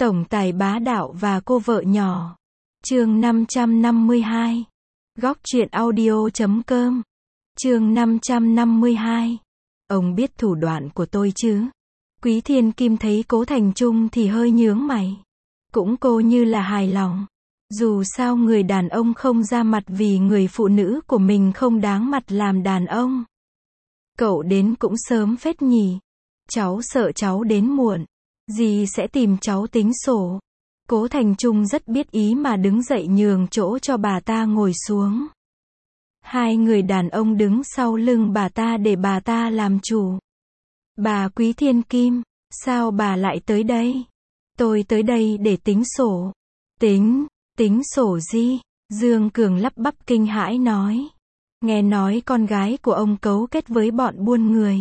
Tổng tài bá đạo và cô vợ nhỏ. Chương 552. Góc truyện audio.com. Chương 552. Ông biết thủ đoạn của tôi chứ? Quý Thiên Kim thấy Cố Thành Trung thì hơi nhướng mày. Cũng cô như là hài lòng. Dù sao người đàn ông không ra mặt vì người phụ nữ của mình không đáng mặt làm đàn ông. Cậu đến cũng sớm phết nhỉ. Cháu sợ cháu đến muộn. Dì sẽ tìm cháu tính sổ. Cố Thành Trung rất biết ý mà đứng dậy nhường chỗ cho bà ta ngồi xuống. Hai người đàn ông đứng sau lưng bà ta để bà ta làm chủ. Bà Quý Thiên Kim, sao bà lại tới đây? Tôi tới đây để tính sổ. Tính sổ gì? Dương Cường lắp bắp kinh hãi nói. Nghe nói con gái của ông cấu kết với bọn buôn người.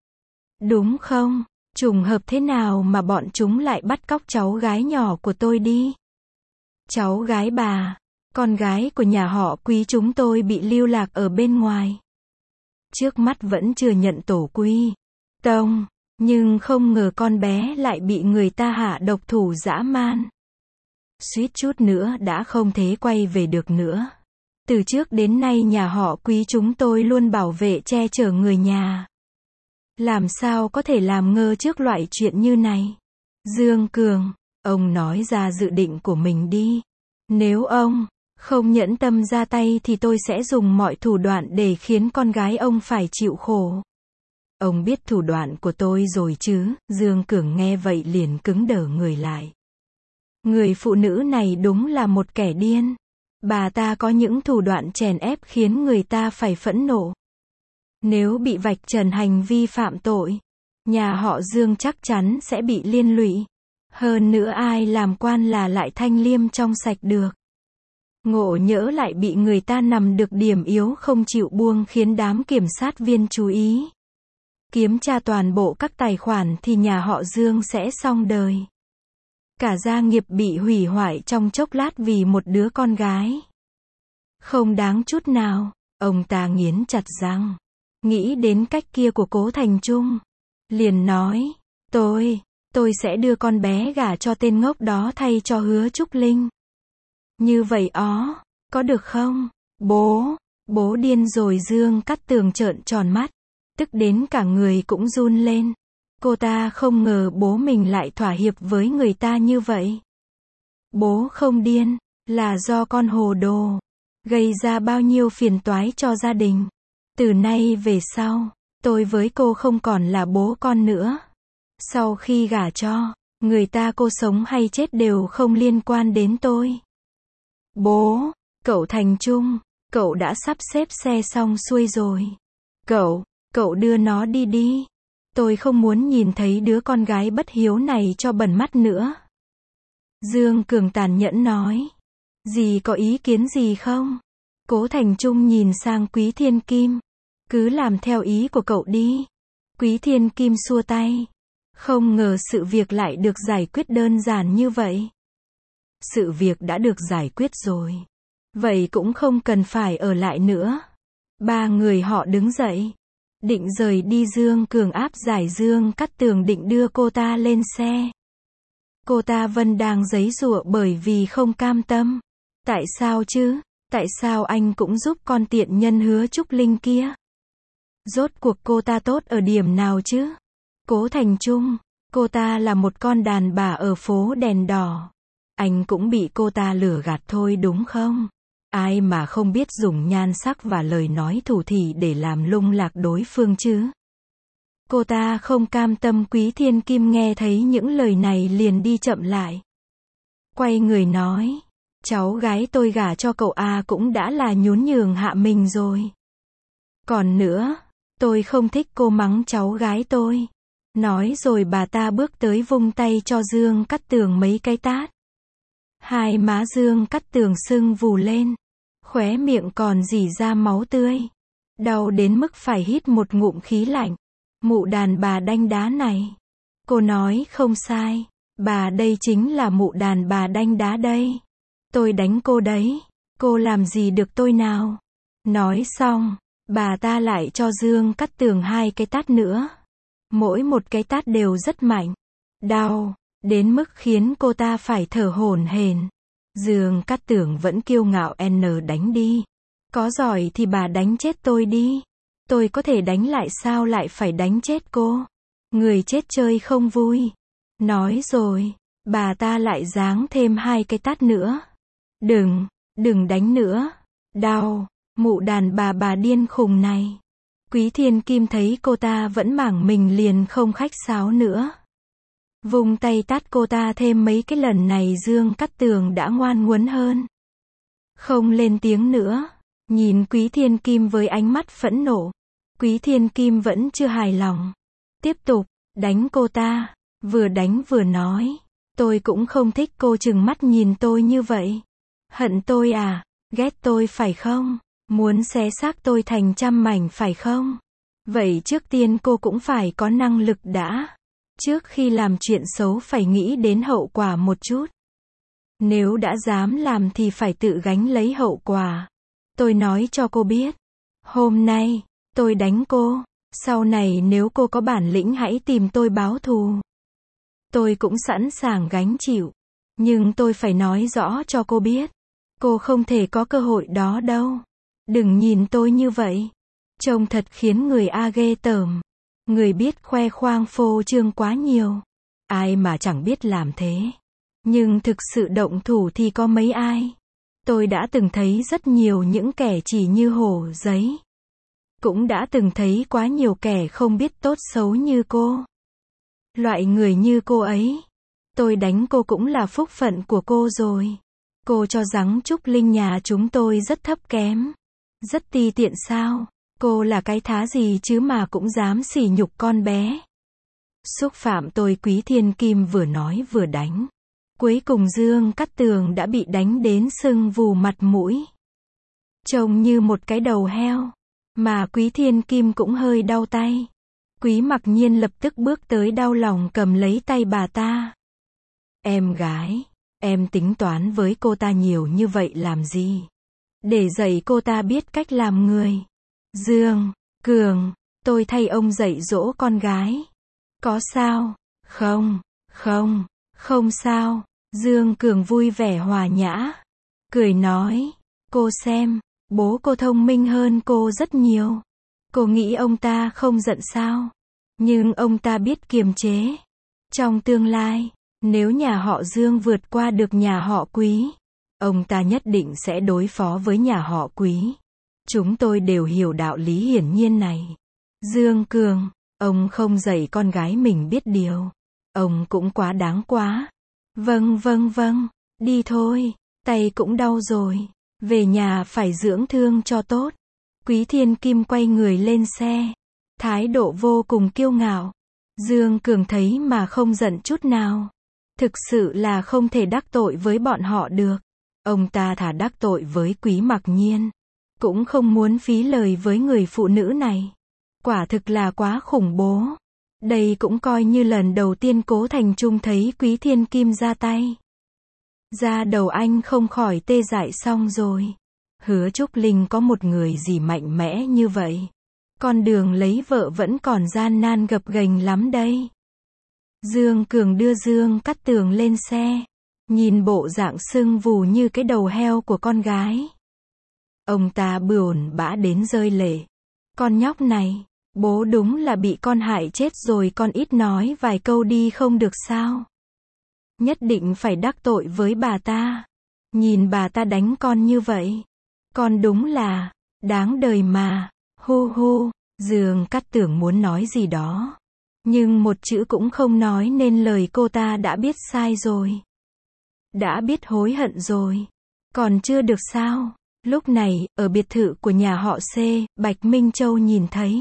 Đúng không? Trùng hợp thế nào mà bọn chúng lại bắt cóc cháu gái nhỏ của tôi đi? Cháu gái bà, con gái của nhà họ Quý chúng tôi bị lưu lạc ở bên ngoài. Trước mắt vẫn chưa nhận tổ quy tông, nhưng không ngờ con bé lại bị người ta hạ độc thủ dã man. Suýt chút nữa đã không thể quay về được nữa. Từ trước đến nay nhà họ Quý chúng tôi luôn bảo vệ che chở người nhà. Làm sao có thể làm ngơ trước loại chuyện như này? Dương Cường, ông nói ra dự định của mình đi. Nếu ông không nhẫn tâm ra tay thì tôi sẽ dùng mọi thủ đoạn để khiến con gái ông phải chịu khổ. Ông biết thủ đoạn của tôi rồi chứ? Dương Cường nghe vậy liền cứng đờ người lại. Người phụ nữ này đúng là một kẻ điên. Bà ta có những thủ đoạn chèn ép khiến người ta phải phẫn nộ. Nếu bị vạch trần hành vi phạm tội, nhà họ Dương chắc chắn sẽ bị liên lụy. Hơn nữa ai làm quan là lại thanh liêm trong sạch được. Ngộ nhỡ lại bị người ta nằm được điểm yếu không chịu buông khiến đám kiểm sát viên chú ý. Kiểm tra toàn bộ các tài khoản thì nhà họ Dương sẽ xong đời. Cả gia nghiệp bị hủy hoại trong chốc lát vì một đứa con gái. Không đáng chút nào, ông ta nghiến chặt răng. Nghĩ đến cách kia của Cố Thành Trung. Liền nói, tôi sẽ đưa con bé gả cho tên ngốc đó thay cho Hứa Trúc Linh. Như vậy có được không? Bố điên rồi. Dương Cát Tường trợn tròn mắt. Tức đến cả người cũng run lên. Cô ta không ngờ bố mình lại thỏa hiệp với người ta như vậy. Bố không điên, là do con hồ đồ. Gây ra bao nhiêu phiền toái cho gia đình. Từ nay về sau, tôi với cô không còn là bố con nữa. Sau khi gả cho, người ta cô sống hay chết đều không liên quan đến tôi. Bố, cậu Thành Trung, cậu đã sắp xếp xe xong xuôi rồi. Cậu đưa nó đi. Tôi không muốn nhìn thấy đứa con gái bất hiếu này cho bẩn mắt nữa. Dương Cường tàn nhẫn nói. Dì có ý kiến gì không? Cố Thành Trung nhìn sang Quý Thiên Kim. Cứ làm theo ý của cậu đi. Quý Thiên Kim xua tay. Không ngờ sự việc lại được giải quyết đơn giản như vậy. Sự việc đã được giải quyết rồi. Vậy cũng không cần phải ở lại nữa. Ba người họ đứng dậy. Định rời đi. Dương Cường áp giải Dương Cát Tường định đưa cô ta lên xe. Cô ta vẫn đang giãy giụa bởi vì không cam tâm. Tại sao chứ? Tại sao anh cũng giúp con tiện nhân Hứa Trúc Linh kia? Rốt cuộc cô ta tốt ở điểm nào chứ? Cố Thành Trung, cô ta là một con đàn bà ở phố đèn đỏ. Anh cũng bị cô ta lừa gạt thôi đúng không? Ai mà không biết dùng nhan sắc và lời nói thủ thỉ để làm lung lạc đối phương chứ? Cô ta không cam tâm. Quý Thiên Kim nghe thấy những lời này liền đi chậm lại. Quay người nói. Cháu gái tôi gả cho cậu cũng đã là nhún nhường hạ mình rồi. Còn nữa, tôi không thích cô mắng cháu gái tôi. Nói rồi bà ta bước tới vung tay cho Dương Cát Tường mấy cái tát. Hai má Dương Cát Tường sưng vù lên. Khóe miệng còn rỉ ra máu tươi. Đau đến mức phải hít một ngụm khí lạnh. Mụ đàn bà đanh đá này. Cô nói không sai. Bà đây chính là mụ đàn bà đanh đá đây. Tôi đánh cô đấy. Cô làm gì được tôi nào? Nói xong, bà ta lại cho Dương Cát Tường hai cái tát nữa. Mỗi một cái tát đều rất mạnh. Đau. đến mức khiến cô ta phải thở hổn hển. Dương Cát Tường vẫn kiêu ngạo đánh đi. Có giỏi thì bà đánh chết tôi đi. Tôi có thể đánh lại sao lại phải đánh chết cô? Người chết chơi không vui. Nói rồi, bà ta lại giáng thêm 2 cái tát nữa. Đừng đánh nữa. Đau, mụ đàn bà điên khùng này. Quý Thiên Kim thấy cô ta vẫn mảng mình liền không khách sáo nữa. Vung tay tát cô ta thêm mấy cái, lần này Dương Cát Tường đã ngoan ngoãn hơn. Không lên tiếng nữa. Nhìn Quý Thiên Kim với ánh mắt phẫn nộ. Quý Thiên Kim vẫn chưa hài lòng. Tiếp tục, đánh cô ta. Vừa đánh vừa nói. Tôi cũng không thích cô trừng mắt nhìn tôi như vậy. Hận tôi à? Ghét tôi phải không? Muốn xé xác tôi thành trăm mảnh phải không? Vậy trước tiên cô cũng phải có năng lực đã. Trước khi làm chuyện xấu phải nghĩ đến hậu quả một chút. Nếu đã dám làm thì phải tự gánh lấy hậu quả. Tôi nói cho cô biết. Hôm nay, tôi đánh cô. Sau này nếu cô có bản lĩnh hãy tìm tôi báo thù. Tôi cũng sẵn sàng gánh chịu. Nhưng tôi phải nói rõ cho cô biết. Cô không thể có cơ hội đó đâu. Đừng nhìn tôi như vậy. Trông thật khiến người ghê tởm. Người biết khoe khoang phô trương quá nhiều. Ai mà chẳng biết làm thế. Nhưng thực sự động thủ thì có mấy ai. Tôi đã từng thấy rất nhiều những kẻ chỉ như hổ giấy. Cũng đã từng thấy quá nhiều kẻ không biết tốt xấu như cô. Loại người như cô ấy. Tôi đánh cô cũng là phúc phận của cô rồi. Cô cho rằng Trúc Linh nhà chúng tôi rất thấp kém. Rất ti tiện sao? Cô là cái thá gì chứ mà cũng dám sỉ nhục con bé. Xúc phạm tôi. Quý Thiên Kim vừa nói vừa đánh. Cuối cùng Dương Cát Tường đã bị đánh đến sưng vù mặt mũi. Trông như một cái đầu heo. Mà Quý Thiên Kim cũng hơi đau tay. Quý Mặc Nhiên lập tức bước tới đau lòng cầm lấy tay bà ta. Em gái, em tính toán với cô ta nhiều như vậy làm gì? Để dạy cô ta biết cách làm người. Dương Cường, tôi thay ông dạy dỗ con gái. Có sao? Không sao. Dương Cường vui vẻ hòa nhã. Cười nói, cô xem, bố cô thông minh hơn cô rất nhiều. Cô nghĩ ông ta không giận sao? Nhưng ông ta biết kiềm chế. Trong tương lai, nếu nhà họ Dương vượt qua được nhà họ Quý, ông ta nhất định sẽ đối phó với nhà họ Quý. Chúng tôi đều hiểu đạo lý hiển nhiên này. Dương Cường, ông không dạy con gái mình biết điều. Ông cũng quá đáng quá. Vâng, đi thôi, tay cũng đau rồi. Về nhà phải dưỡng thương cho tốt. Quý Thiên Kim quay người lên xe. Thái độ vô cùng kiêu ngạo. Dương Cường thấy mà không giận chút nào. Thực sự là không thể đắc tội với bọn họ được. Ông ta thà đắc tội với Quý Mặc Nhiên. Cũng không muốn phí lời với người phụ nữ này. Quả thực là quá khủng bố. Đây cũng coi như lần đầu tiên Cố Thành Trung thấy Quý Thiên Kim ra tay. Da đầu anh không khỏi tê dại xong rồi. Hứa Trúc Linh có một người gì mạnh mẽ như vậy. Con đường lấy vợ vẫn còn gian nan gập ghềnh lắm đây. Dương Cường đưa Dương Cát Tường lên xe. Nhìn bộ dạng sưng vù như cái đầu heo của con gái. Ông ta buồn bã đến rơi lệ. Con nhóc này, bố đúng là bị con hại chết rồi, con ít nói vài câu đi không được sao? Nhất định phải đắc tội với bà ta. Nhìn bà ta đánh con như vậy. Con đúng là đáng đời mà. Hu. Dương Cát Tường muốn nói gì đó. Nhưng một chữ cũng không nói nên lời. Cô ta đã biết sai rồi. Đã biết hối hận rồi. Còn chưa được sao? Lúc này, ở biệt thự của nhà họ C, Bạch Minh Châu nhìn thấy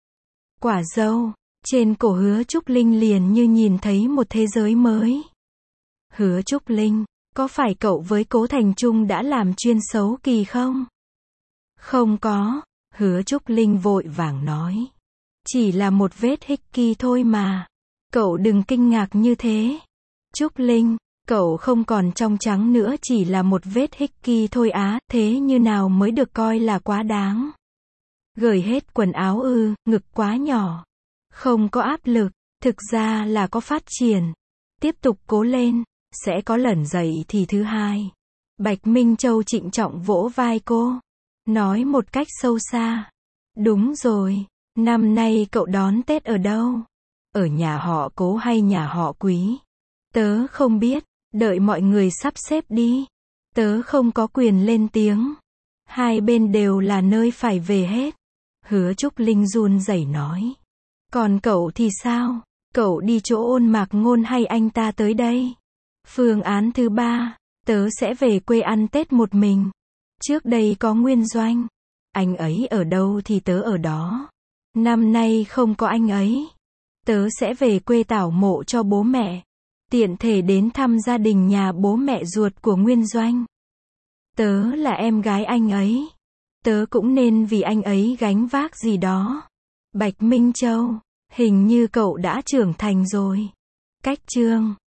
quả dâu trên cổ Hứa Trúc Linh liền như nhìn thấy một thế giới mới. Hứa Trúc Linh, có phải cậu với Cố Thành Trung đã làm chuyên xấu kỳ không? Không có, Hứa Trúc Linh vội vàng nói. Chỉ là một vết hickey thôi mà. Cậu đừng kinh ngạc như thế. Trúc Linh, cậu không còn trong trắng nữa, chỉ là một vết hickey thôi á, thế như nào mới được coi là quá đáng? Gởi hết quần áo ư? Ngực quá nhỏ. Không có áp lực, thực ra là có phát triển. Tiếp tục cố lên, sẽ có lần dậy thì thứ hai. Bạch Minh Châu trịnh trọng vỗ vai cô, nói một cách sâu xa. Đúng rồi, năm nay cậu đón Tết ở đâu? Ở nhà họ Cố hay nhà họ Quý? Tớ không biết, đợi mọi người sắp xếp đi. Tớ không có quyền lên tiếng. Hai bên đều là nơi phải về hết. Hứa Trúc Linh run rẩy nói. Còn cậu thì sao? Cậu đi chỗ Ôn Mạc Ngôn hay anh ta tới đây? Phương án thứ ba, tớ sẽ về quê ăn Tết một mình. Trước đây có Nguyên Doanh. Anh ấy ở đâu thì tớ ở đó. Năm nay không có anh ấy. Tớ sẽ về quê tảo mộ cho bố mẹ. Tiện thể đến thăm gia đình nhà bố mẹ ruột của Nguyên Doanh. Tớ là em gái anh ấy. Tớ cũng nên vì anh ấy gánh vác gì đó. Bạch Minh Châu, hình như cậu đã trưởng thành rồi. Cách chương